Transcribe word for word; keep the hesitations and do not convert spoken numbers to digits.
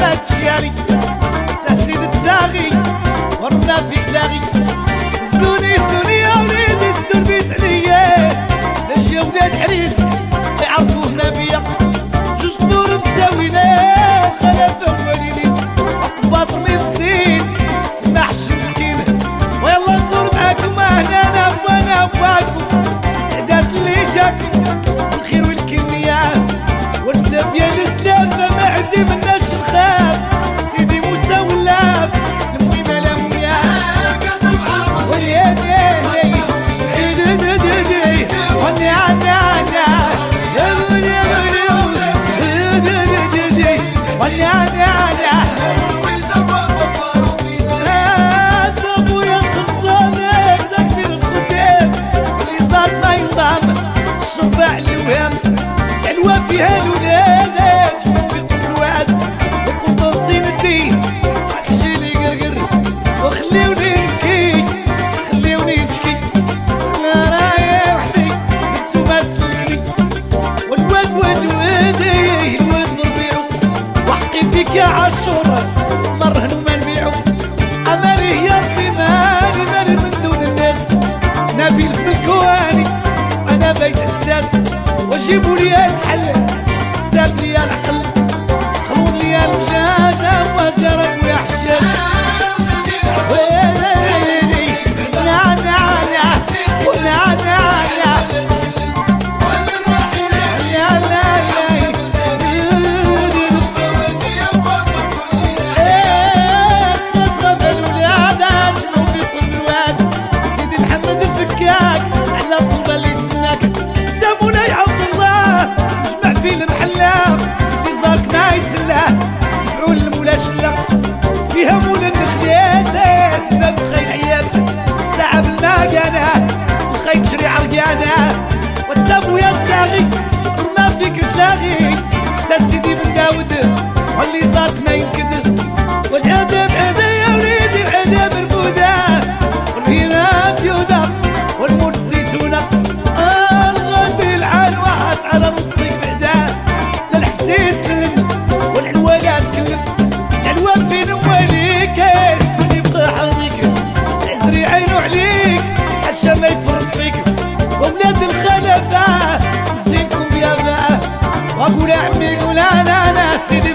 ما تشيالي تحسين التاغي ورنا فيك لاغي زوني زوني يا وليدي ستر بيت عليا باش يا ولاد حريس يعرفوه ما بيا جوج قدور مساوينا خلف وليدي باطل مفسين تسمح مسكين ويلا نزور معاكم هنا انا وانا واقف سعدات اللي جاكم الخير والكمية والسلاف يا السلاف ما عندي مناش نخاف سيدي موسى ولاف المهمة لا مويا فيها الولاد في الواد وقنطصين الدين حجيلي قرقر وخليوني نبكي خليوني نشكي انا رايح وحدي انتوما تسلكني والواد واد وادي الواد نربيعو وحقي فيك يا عاشور مرهن وما نبيعو امالي يا ربي مالي مالي من دون الناس نبيل في الكواني انا بيت حساس وجيبوا لي الحل ساب لي العقل خلون لي المجاجة وزرب ويا حشاش ويلي نا نا نا ونا نا نا لا لا لا ايه تصغر الولاد اجمعوا في طب الواد سيدي محمد الفكاك على الطلبة اللي تسماك سامونا يا عبد الله مجمع في المحلة اللي زارك ما يتسلاه دفعوا للمولا شلة فيها مولا النخليات باب خيل عيات ساعة بالماقانة الخيل تشري عرقانة وتسابو يا تساغي وما فيك تلاغي تا سيدي بن داود واللي زارك ما ينكد والعذاب عذاب يا وليدي العذاب رفودة والهيمة فيودة والموت الزيتونة على نصي بعدا للحسين سلم والعلوة تكلم العلوة فين مواليك شكون يبقى حظيك العزري عينو عليك حشا ما يفرط فيك وولاد الخلفاء مزينكم بيابا واقول عمي قول انا انا سيدي